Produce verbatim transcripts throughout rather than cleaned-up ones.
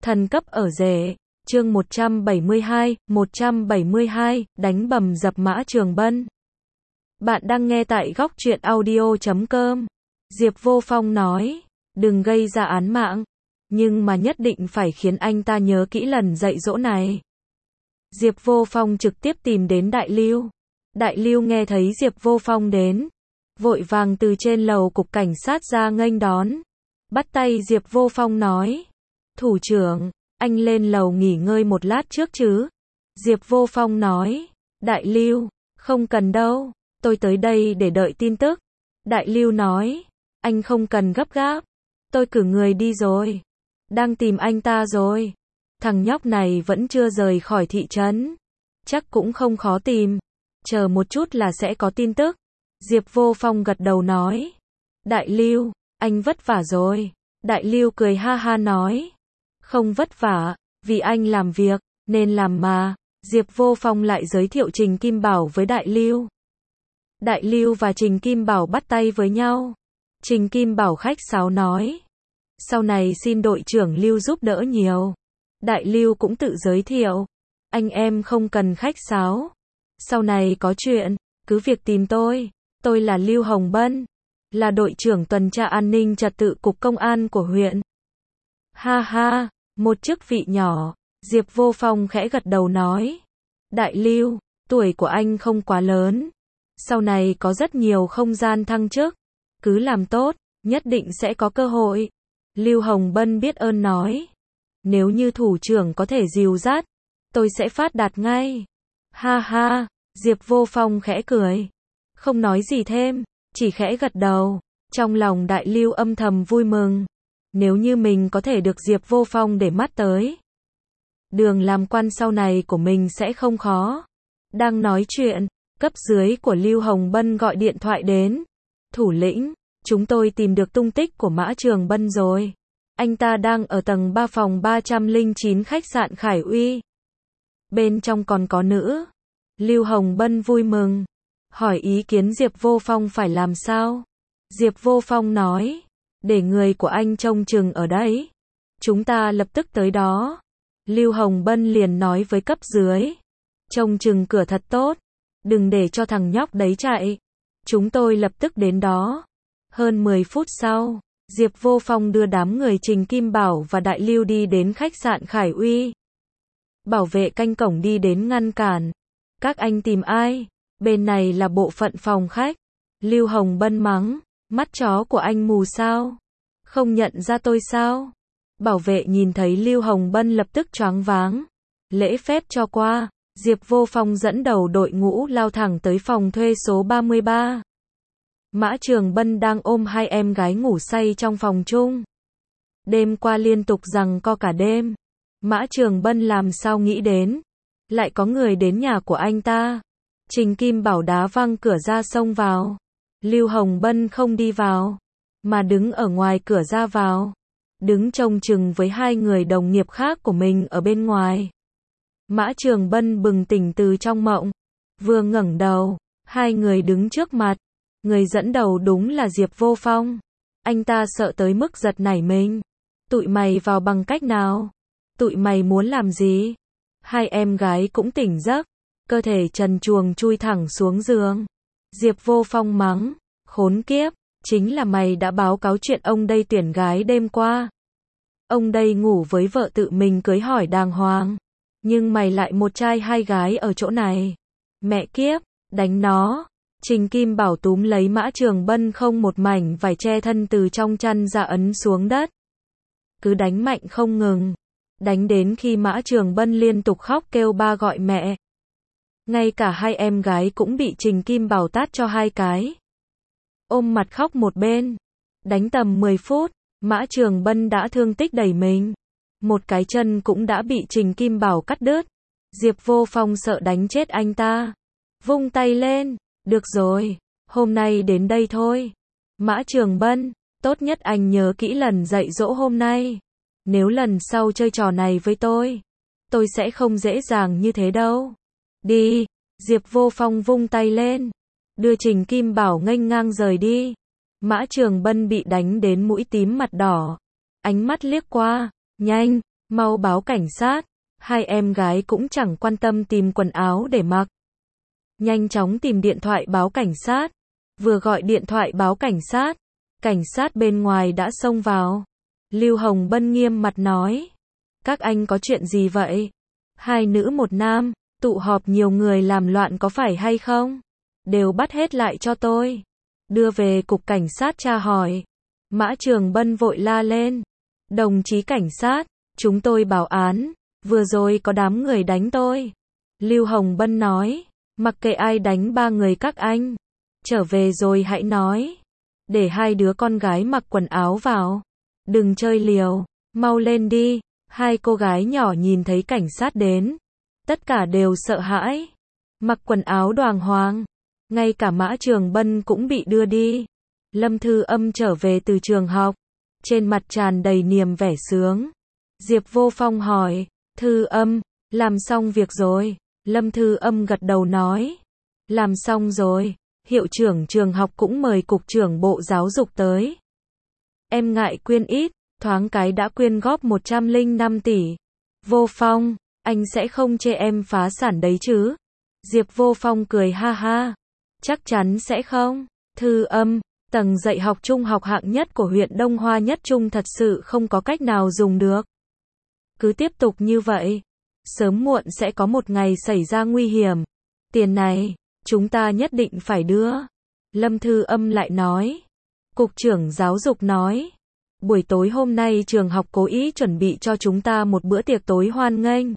Thần cấp ở rể, chương một trăm bảy mươi hai, một trăm bảy mươi hai, đánh bầm dập Mã Trường Bân. Bạn đang nghe tại góc truyện audio chấm com. Diệp Vô Phong nói, đừng gây ra án mạng, nhưng mà nhất định phải khiến anh ta nhớ kỹ lần dạy dỗ này. Diệp Vô Phong trực tiếp tìm đến Đại Lưu. Đại Lưu nghe thấy Diệp Vô Phong đến, vội vàng từ trên lầu cục cảnh sát ra nghênh đón. Bắt tay Diệp Vô Phong nói, thủ trưởng, anh lên lầu nghỉ ngơi một lát trước chứ? Diệp Vô Phong nói, Đại Lưu, không cần đâu, tôi tới đây để đợi tin tức. Đại Lưu nói, anh không cần gấp gáp, tôi cử người đi rồi, đang tìm anh ta rồi. Thằng nhóc này vẫn chưa rời khỏi thị trấn, chắc cũng không khó tìm, chờ một chút là sẽ có tin tức. Diệp Vô Phong gật đầu nói, Đại Lưu, anh vất vả rồi. Đại Lưu cười ha ha nói, không vất vả, vì anh làm việc, nên làm mà. Diệp Vô Phong lại giới thiệu Trình Kim Bảo với Đại Lưu. Đại Lưu và Trình Kim Bảo bắt tay với nhau. Trình Kim Bảo khách sáo nói, sau này xin đội trưởng Lưu giúp đỡ nhiều. Đại Lưu cũng tự giới thiệu, anh em không cần khách sáo. Sau này có chuyện, cứ việc tìm tôi. Tôi là Lưu Hồng Bân, là đội trưởng tuần tra an ninh trật tự cục công an của huyện. Ha ha, một chức vị nhỏ. Diệp Vô Phong khẽ gật đầu nói, Đại Lưu, tuổi của anh không quá lớn, sau này có rất nhiều không gian thăng chức, cứ làm tốt, nhất định sẽ có cơ hội. Lưu Hồng Bân biết ơn nói, nếu như thủ trưởng có thể dìu dắt, tôi sẽ phát đạt ngay. Ha ha, Diệp Vô Phong khẽ cười, không nói gì thêm, chỉ khẽ gật đầu. Trong lòng Đại Lưu âm thầm vui mừng, nếu như mình có thể được Diệp Vô Phong để mắt tới, đường làm quan sau này của mình sẽ không khó. Đang nói chuyện, cấp dưới của Lưu Hồng Bân gọi điện thoại đến. Thủ lĩnh, chúng tôi tìm được tung tích của Mã Trường Bân rồi. Anh ta đang ở tầng ba phòng ba trăm lẻ chín khách sạn Khải Uy. Bên trong còn có nữ. Lưu Hồng Bân vui mừng, hỏi ý kiến Diệp Vô Phong phải làm sao. Diệp Vô Phong nói, để người của anh trông chừng ở đấy, chúng ta lập tức tới đó. Lưu Hồng Bân liền nói với cấp dưới, trông chừng cửa thật tốt, đừng để cho thằng nhóc đấy chạy. Chúng tôi lập tức đến đó. Hơn mười phút sau, Diệp Vô Phong đưa đám người Trình Kim Bảo và Đại Lưu đi đến khách sạn Khải Uy. Bảo vệ canh cổng đi đến ngăn cản. Các anh tìm ai? Bên này là bộ phận phòng khách. Lưu Hồng Bân mắng, mắt chó của anh mù sao? Không nhận ra tôi sao? Bảo vệ nhìn thấy Lưu Hồng Bân lập tức choáng váng, lễ phép cho qua. Diệp Vô Phong dẫn đầu đội ngũ lao thẳng tới phòng thuê số ba mươi ba. Mã Trường Bân đang ôm hai em gái ngủ say trong phòng chung. Đêm qua liên tục giằng co cả đêm. Mã Trường Bân làm sao nghĩ đến, lại có người đến nhà của anh ta. Trình Kim Bảo đá văng cửa ra xông vào. Lưu Hồng Bân không đi vào, mà đứng ở ngoài cửa ra vào, đứng trông chừng với hai người đồng nghiệp khác của mình ở bên ngoài. Mã Trường Bân bừng tỉnh từ trong mộng, vừa ngẩng đầu, hai người đứng trước mặt. Người dẫn đầu đúng là Diệp Vô Phong. Anh ta sợ tới mức giật nảy mình. Tụi mày vào bằng cách nào? Tụi mày muốn làm gì? Hai em gái cũng tỉnh giấc, cơ thể trần truồng chui thẳng xuống giường. Diệp Vô Phong mắng, khốn kiếp, chính là mày đã báo cáo chuyện ông đây tuyển gái đêm qua. Ông đây ngủ với vợ tự mình cưới hỏi đàng hoàng, nhưng mày lại một trai hai gái ở chỗ này. Mẹ kiếp, đánh nó. Trình Kim Bảo túm lấy Mã Trường Bân không một mảnh vải che thân từ trong chăn ra ấn xuống đất. Cứ đánh mạnh không ngừng, đánh đến khi Mã Trường Bân liên tục khóc kêu ba gọi mẹ. Ngay cả hai em gái cũng bị Trình Kim Bảo tát cho hai cái. Ôm mặt khóc một bên. Đánh tầm mười phút, Mã Trường Bân đã thương tích đầy mình. Một cái chân cũng đã bị Trình Kim Bảo cắt đứt. Diệp Vô Phong sợ đánh chết anh ta, vung tay lên, được rồi, hôm nay đến đây thôi. Mã Trường Bân, tốt nhất anh nhớ kỹ lần dạy dỗ hôm nay. Nếu lần sau chơi trò này với tôi, tôi sẽ không dễ dàng như thế đâu. Đi. Diệp Vô Phong vung tay lên, đưa Trình Kim Bảo nghênh ngang rời đi. Mã Trường Bân bị đánh đến mũi tím mặt đỏ, ánh mắt liếc qua, nhanh, Mau báo cảnh sát. Hai em gái cũng chẳng quan tâm tìm quần áo để mặc. Nhanh chóng tìm điện thoại báo cảnh sát. Vừa gọi điện thoại báo cảnh sát, cảnh sát bên ngoài đã xông vào. Lưu Hồng Bân nghiêm mặt nói. Các anh có chuyện gì vậy? Hai nữ một nam, tụ họp nhiều người làm loạn có phải hay không? Đều bắt hết lại cho tôi. Đưa về cục cảnh sát tra hỏi. Mã Trường Bân vội la lên. Đồng chí cảnh sát, chúng tôi báo án, vừa rồi có đám người đánh tôi. Lưu Hồng Bân nói. Mặc kệ ai đánh ba người các anh. Trở về rồi hãy nói. Để hai đứa con gái mặc quần áo vào. Đừng chơi liều, mau lên đi. Hai cô gái nhỏ nhìn thấy cảnh sát đến. Tất cả đều sợ hãi. Mặc quần áo đoàng hoàng. Ngay cả Mã Trường Bân cũng bị đưa đi. Lâm Thư Âm trở về từ trường học. Trên mặt tràn đầy niềm vẻ sướng. Diệp Vô Phong hỏi. Thư Âm, làm xong việc rồi. Lâm Thư Âm gật đầu nói. Làm xong rồi. Hiệu trưởng trường học cũng mời cục trưởng Bộ Giáo dục tới. Em ngại quyên ít, thoáng cái đã quyên góp một trăm lẻ năm tỷ. Vô Phong, anh sẽ không chê em phá sản đấy chứ? Diệp Vô Phong cười ha ha. Chắc chắn sẽ không. Thư Âm, tầng dạy học trung học hạng nhất của huyện Đông Hoa Nhất Trung thật sự không có cách nào dùng được. Cứ tiếp tục như vậy, sớm muộn sẽ có một ngày xảy ra nguy hiểm. Tiền này, chúng ta nhất định phải đưa. Lâm Thư Âm lại nói. Cục trưởng giáo dục nói. Buổi tối hôm nay trường học cố ý chuẩn bị cho chúng ta một bữa tiệc tối hoan nghênh.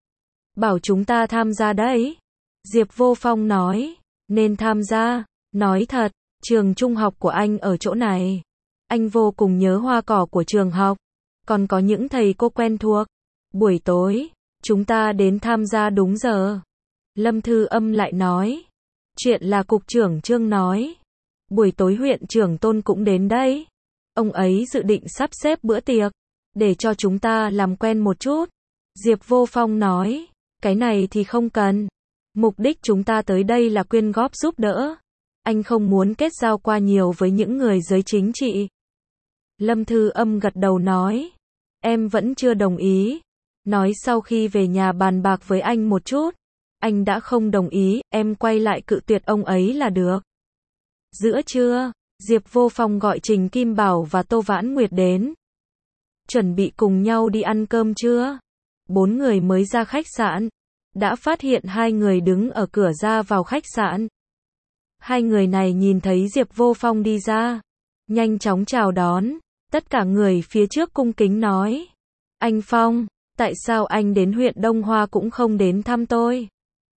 Bảo chúng ta tham gia đấy. Diệp Vô Phong nói. Nên tham gia. Nói thật, trường trung học của anh ở chỗ này. Anh vô cùng nhớ hoa cỏ của trường học. Còn có những thầy cô quen thuộc. Buổi tối, chúng ta đến tham gia đúng giờ. Lâm Thư Âm lại nói. Chuyện là cục trưởng Trương nói. Buổi tối huyện trưởng Tôn cũng đến đấy. Ông ấy dự định sắp xếp bữa tiệc. Để cho chúng ta làm quen một chút. Diệp Vô Phong nói. Cái này thì không cần. Mục đích chúng ta tới đây là quyên góp giúp đỡ. Anh không muốn kết giao qua nhiều với những người giới chính trị. Lâm Thư Âm gật đầu nói. Em vẫn chưa đồng ý. Nói sau khi về nhà bàn bạc với anh một chút. Anh đã không đồng ý, em quay lại cự tuyệt ông ấy là được. Giữa trưa, Diệp Vô Phong gọi Trình Kim Bảo và Tô Vãn Nguyệt đến. Chuẩn bị cùng nhau đi ăn cơm trưa. Bốn người mới ra khách sạn. Đã phát hiện hai người đứng ở cửa ra vào khách sạn. Hai người này nhìn thấy Diệp Vô Phong đi ra. Nhanh chóng chào đón. Tất cả người phía trước cung kính nói. Anh Phong, tại sao anh đến huyện Đông Hoa cũng không đến thăm tôi?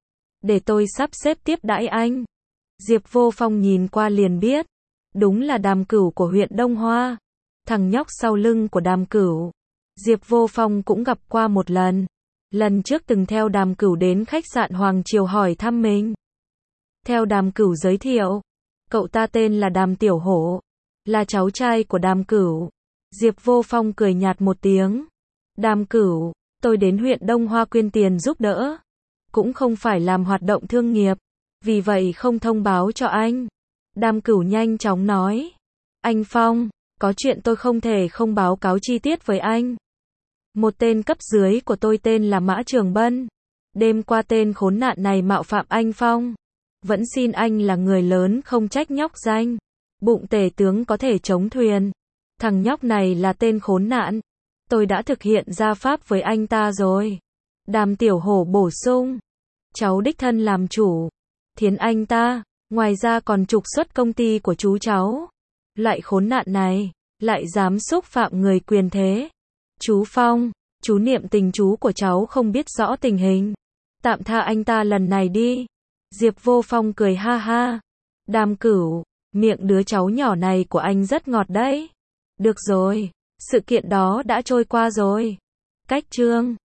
Để tôi sắp xếp tiếp đãi anh. Diệp Vô Phong nhìn qua liền biết. Đúng là Đàm Cửu của huyện Đông Hoa. Thằng nhóc sau lưng của Đàm Cửu. Diệp Vô Phong cũng gặp qua một lần. Lần trước từng theo Đàm Cửu đến khách sạn Hoàng Triều hỏi thăm mình. Theo Đàm Cửu giới thiệu. Cậu ta tên là Đàm Tiểu Hổ. Là cháu trai của Đàm Cửu. Diệp Vô Phong cười nhạt một tiếng. Đàm Cửu, tôi đến huyện Đông Hoa quyên tiền giúp đỡ. Cũng không phải làm hoạt động thương nghiệp. Vì vậy không thông báo cho anh. Đàm Cửu nhanh chóng nói. Anh Phong, có chuyện tôi không thể không báo cáo chi tiết với anh. Một tên cấp dưới của tôi tên là Mã Trường Bân. Đêm qua tên khốn nạn này mạo phạm anh Phong. Vẫn xin anh là người lớn không trách nhóc danh. Bụng tể tướng có thể chống thuyền. Thằng nhóc này là tên khốn nạn. Tôi đã thực hiện gia pháp với anh ta rồi. Đàm Tiểu Hổ bổ sung. Cháu đích thân làm chủ. Thiến anh ta, ngoài ra còn trục xuất công ty của chú cháu. Loại khốn nạn này, lại dám xúc phạm người quyền thế. Chú Phong, chú niệm tình chú của cháu không biết rõ tình hình. Tạm tha anh ta lần này đi. Diệp Vô Phong cười ha ha. Đàm Cửu, miệng đứa cháu nhỏ này của anh rất ngọt đấy. Được rồi, sự kiện đó đã trôi qua rồi. Cách chương